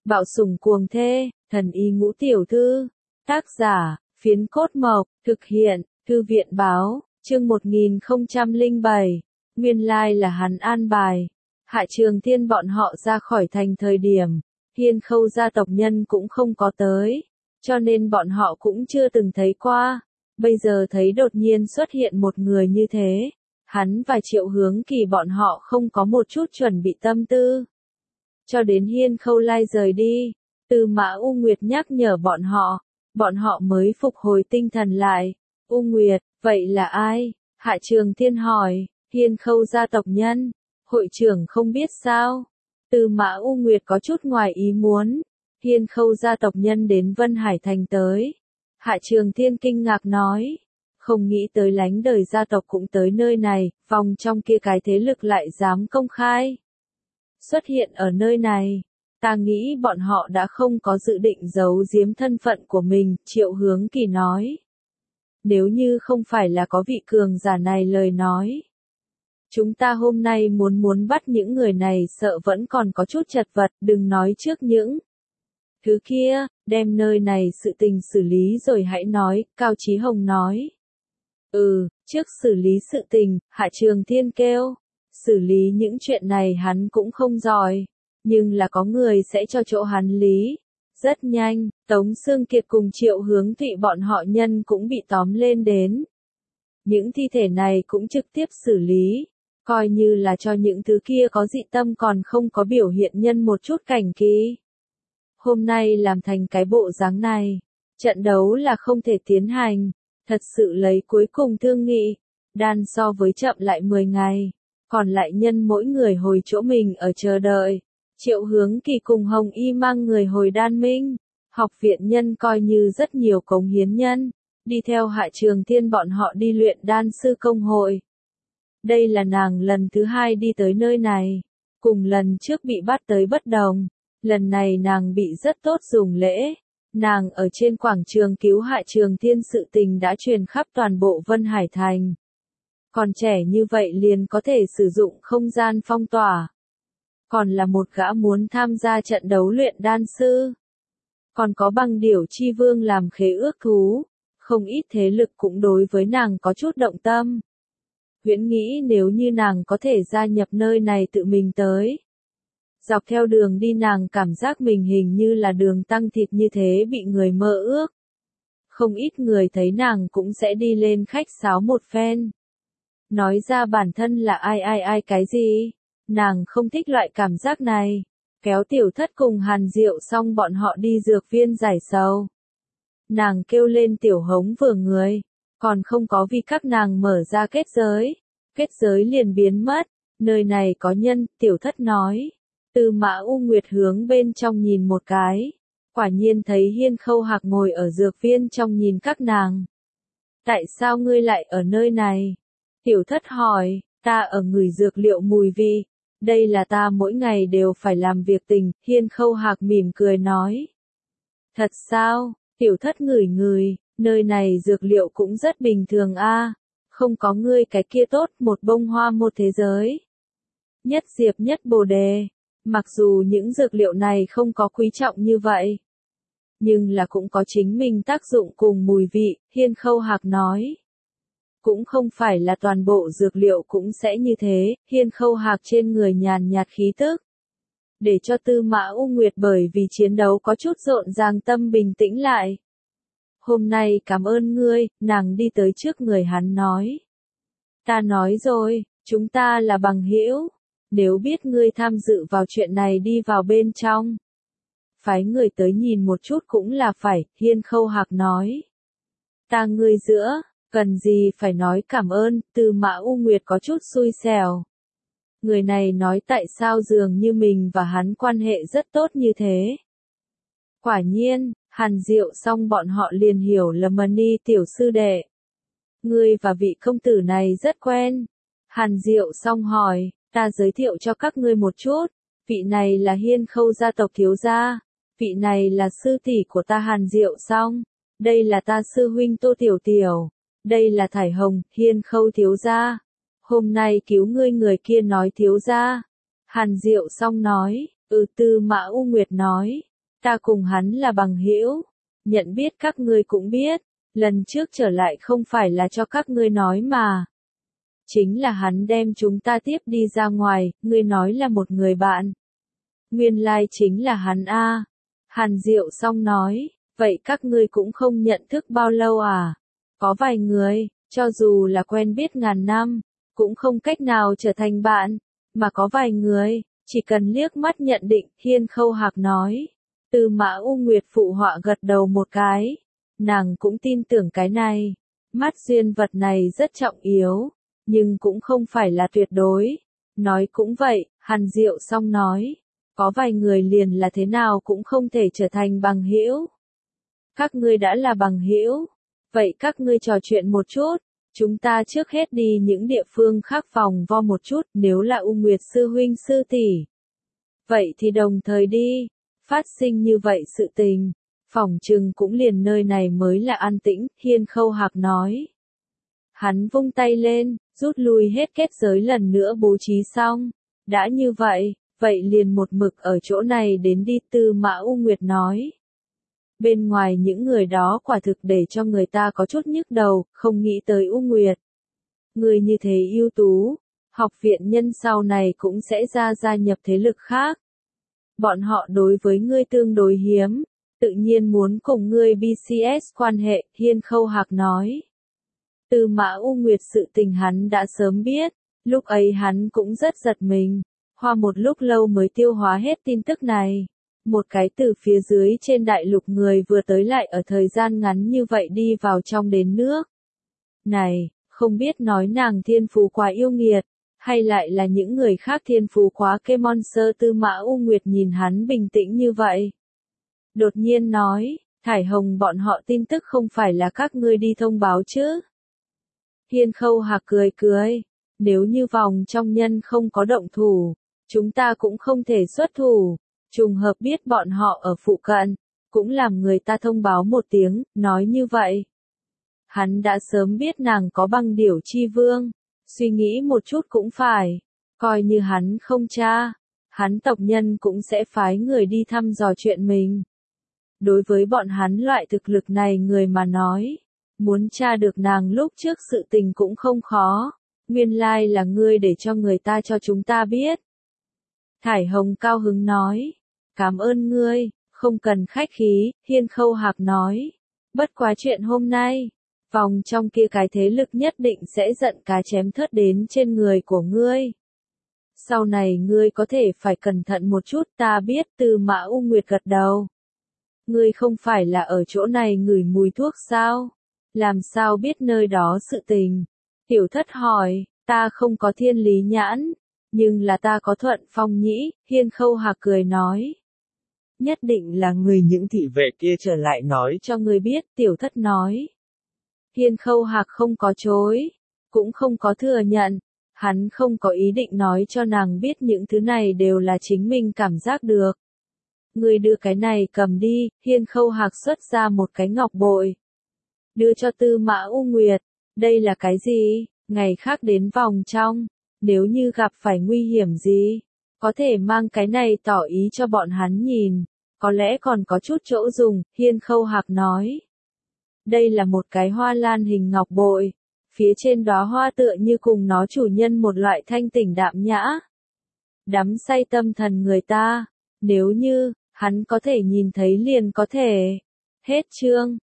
Bạo sủng cuồng thê, thần y ngũ tiểu thư. Tác giả, Phiến Cốt Mộc, thực hiện, Thư viện báo, chương 1007. Nguyên lai là hắn an bài. Hạ Trường Thiên bọn họ ra khỏi thành thời điểm, Hiên Khâu gia tộc nhân cũng không có tới, cho nên bọn họ cũng chưa từng thấy qua. Bây giờ thấy đột nhiên xuất hiện một người như thế, hắn và Triệu Hướng Kỳ bọn họ không có một chút chuẩn bị tâm tư. Cho đến Hiên Khâu Lai rời đi, Tư Mã U Nguyệt nhắc nhở bọn họ mới phục hồi tinh thần lại. U Nguyệt, vậy là ai? Hạ Trường Thiên hỏi. Hiên Khâu gia tộc nhân. Hội trưởng không biết sao? Tư Mã U Nguyệt có chút ngoài ý muốn. Hiên Khâu gia tộc nhân đến Vân Hải Thành tới. Hạ Trường Thiên kinh ngạc nói. Không nghĩ tới lánh đời gia tộc cũng tới nơi này, vòng trong kia cái thế lực lại dám công khai xuất hiện ở nơi này. Ta nghĩ bọn họ đã không có dự định giấu giếm thân phận của mình, Triệu Hướng Kỳ nói. Nếu như không phải là có vị cường giả này lời nói, chúng ta hôm nay muốn bắt những người này sợ vẫn còn có chút chật vật, đừng nói trước những thứ kia, đem nơi này sự tình xử lý rồi hãy nói, Cao Chí Hồng nói. Trước xử lý sự tình, Hạ Trường Thiên kêu. Xử lý những chuyện này hắn cũng không giỏi, nhưng là có người sẽ cho chỗ hắn lý. Rất nhanh, Tống Xương Kiệt cùng Triệu Hướng Thụy bọn họ nhân cũng bị tóm lên đến. Những thi thể này cũng trực tiếp xử lý, coi như là cho những thứ kia có dị tâm còn không có biểu hiện nhân một chút cảnh kỳ. Hôm nay làm thành cái bộ dáng này, trận đấu là không thể tiến hành, thật sự lấy cuối cùng thương nghị, đan so với chậm lại 10 ngày. Còn lại nhân mỗi người hồi chỗ mình ở chờ đợi. Triệu Hướng Kỳ cùng Hồng Y mang người hồi Đan Minh. Học viện nhân coi như rất nhiều cống hiến nhân, đi theo Hạ Trường Thiên bọn họ đi luyện đan sư công hội. Đây là nàng lần thứ 2 đi tới nơi này. Cùng lần trước bị bắt tới bất đồng. Lần này nàng bị rất tốt dùng lễ. Nàng ở trên quảng trường cứu Hạ Trường Thiên sự tình đã truyền khắp toàn bộ Vân Hải Thành. Còn trẻ như vậy liền có thể sử dụng không gian phong tỏa. Còn là một gã muốn tham gia trận đấu luyện đan sư. Còn có Băng Điểu Chi Vương làm khế ước thú. Không ít thế lực cũng đối với nàng có chút động tâm. Huyễn nghĩ nếu như nàng có thể gia nhập nơi này tự mình tới. Dọc theo đường đi nàng cảm giác mình hình như là đường tăng thịt như thế bị người mơ ước. Không ít người thấy nàng cũng sẽ đi lên khách sáo một phen. Nói ra bản thân là ai cái gì. Nàng không thích loại cảm giác này. Kéo Tiểu Thất cùng Hàn Diệu xong bọn họ đi dược viên giải sầu. Nàng kêu lên Tiểu Hống vừa người. Còn không có vì các nàng mở ra kết giới. Kết giới liền biến mất. Nơi này có nhân, Tiểu Thất nói. Tư Mã U Nguyệt hướng bên trong nhìn một cái. Quả nhiên thấy Hiên Khâu Hạc ngồi ở dược viên trong nhìn các nàng. Tại sao ngươi lại ở nơi này? Tiểu Thất hỏi, ta ở ngửi dược liệu mùi vị. Đây là ta mỗi ngày đều phải làm việc tình, Hiên Khâu Hạc mỉm cười nói. Thật sao? Tiểu Thất ngửi, nơi này dược liệu cũng rất bình thường a. Không có ngươi cái kia tốt, một bông hoa một thế giới. Nhất diệp nhất bồ đề. Mặc dù những dược liệu này không có quý trọng như vậy, nhưng là cũng có chính mình tác dụng cùng mùi vị, Hiên Khâu Hạc nói. Cũng không phải là toàn bộ dược liệu cũng sẽ như thế, Hiên Khâu Hạc trên người nhàn nhạt khí tức. Để cho Tư Mã U Nguyệt bởi vì chiến đấu có chút rộn ràng tâm bình tĩnh lại. Hôm nay cảm ơn ngươi, nàng đi tới trước người hắn nói. Ta nói rồi, chúng ta là bằng hữu. Nếu biết ngươi tham dự vào chuyện này đi vào bên trong. Phái người tới nhìn một chút cũng là phải, Hiên Khâu Hạc nói. Ta ngươi giữa. Cần gì phải nói cảm ơn, Tư Mã U Nguyệt có chút xui xẻo. Người này nói tại sao dường như mình và hắn quan hệ rất tốt như thế. Quả nhiên, Hàn Diệu xong bọn họ liền hiểu là Mani tiểu sư đệ. Ngươi và vị công tử này rất quen. Hàn Diệu xong hỏi, ta giới thiệu cho các ngươi một chút. Vị này là Hiên Khâu gia tộc thiếu gia. Vị này là sư tỷ của ta Hàn Diệu xong. Đây là ta sư huynh Tô Tiểu Tiểu. Đây là Thải Hồng, Hiên Khâu thiếu gia. Hôm nay cứu ngươi người kia nói thiếu gia. Hàn Diệu xong nói, Tư Mã U Nguyệt nói. Ta cùng hắn là bằng hữu, nhận biết các ngươi cũng biết, lần trước trở lại không phải là cho các ngươi nói mà. Chính là hắn đem chúng ta tiếp đi ra ngoài, ngươi nói là một người bạn. Nguyên lai chính là hắn a. Hàn Diệu Song nói, vậy các ngươi cũng không nhận thức bao lâu à? Có vài người, cho dù là quen biết ngàn năm, cũng không cách nào trở thành bạn, mà có vài người, chỉ cần liếc mắt nhận định, Hiên Khâu Hạc nói. Tư Mã U Nguyệt phụ họa gật đầu một cái, nàng cũng tin tưởng cái này, mắt duyên vật này rất trọng yếu, nhưng cũng không phải là tuyệt đối. Nói cũng vậy, Hàn Diệu Song nói, có vài người liền là thế nào cũng không thể trở thành bằng hữu. Các ngươi đã là bằng hữu, vậy các ngươi trò chuyện một chút, chúng ta trước hết đi những địa phương khác vòng vo một chút, nếu là U Nguyệt sư huynh sư tỷ. Vậy thì đồng thời đi, phát sinh như vậy sự tình, phỏng chừng cũng liền nơi này mới là an tĩnh, Hiên Khâu Hạc nói. Hắn vung tay lên, rút lui hết kết giới lần nữa bố trí xong, đã như vậy, vậy liền một mực ở chỗ này đến đi, Tư Mã U Nguyệt nói. Bên ngoài những người đó quả thực để cho người ta có chút nhức đầu, không nghĩ tới U Nguyệt. Người như thế ưu tú, học viện nhân sau này cũng sẽ gia nhập thế lực khác. Bọn họ đối với ngươi tương đối hiếm, tự nhiên muốn cùng ngươi BCS quan hệ, Hiên Khâu Hạc nói. Tư Mã U Nguyệt sự tình hắn đã sớm biết, lúc ấy hắn cũng rất giật mình, hoa một lúc lâu mới tiêu hóa hết tin tức này. Một cái từ phía dưới trên đại lục người vừa tới lại ở thời gian ngắn như vậy đi vào trong đến nước. Này, không biết nói nàng thiên phú quá yêu nghiệt, hay lại là những người khác thiên phú quá kê monster. Tư Mã U Nguyệt nhìn hắn bình tĩnh như vậy. Đột nhiên nói, Thải Hồng bọn họ tin tức không phải là các ngươi đi thông báo chứ. Hiên Khâu Hạc cười cười, nếu như vòng trong nhân không có động thủ, chúng ta cũng không thể xuất thủ. Trùng hợp biết bọn họ ở phụ cận, cũng làm người ta thông báo một tiếng, nói như vậy. Hắn đã sớm biết nàng có băng điểu chi vương, suy nghĩ một chút cũng phải, coi như hắn không tra, hắn tộc nhân cũng sẽ phái người đi thăm dò chuyện mình. Đối với bọn hắn loại thực lực này người mà nói, muốn tra được nàng lúc trước sự tình cũng không khó, nguyên lai là ngươi để cho người ta cho chúng ta biết. Thải Hồng cao hứng nói, cảm ơn ngươi, không cần khách khí, Hiên Khâu Hạc nói. Bất quá chuyện hôm nay, vòng trong kia cái thế lực nhất định sẽ giận cá chém thớt đến trên người của ngươi. Sau này ngươi có thể phải cẩn thận một chút, ta biết. Tư Mã U Nguyệt gật đầu. Ngươi không phải là ở chỗ này ngửi mùi thuốc sao? Làm sao biết nơi đó sự tình? Tiểu Thất hỏi, ta không có thiên lý nhãn, nhưng là ta có thuận phong nhĩ, Hiên Khâu Hạc cười nói. Nhất định là người những thị vệ kia trở lại nói cho ngươi biết, Tiểu Thất nói. Hiên Khâu Hạc không có chối, cũng không có thừa nhận, hắn không có ý định nói cho nàng biết những thứ này đều là chính mình cảm giác được. Ngươi đưa cái này cầm đi, Hiên Khâu Hạc xuất ra một cái ngọc bội. Đưa cho Tư Mã U Nguyệt, đây là cái gì, ngày khác đến vòng trong, nếu như gặp phải nguy hiểm gì, có thể mang cái này tỏ ý cho bọn hắn nhìn, có lẽ còn có chút chỗ dùng, Hiên Khâu Hạc nói. Đây là một cái hoa lan hình ngọc bội, phía trên đóa hoa tựa như cùng nó chủ nhân một loại thanh tỉnh đạm nhã. Đắm say tâm thần người ta, nếu như, hắn có thể nhìn thấy liền có thể. Hết chương.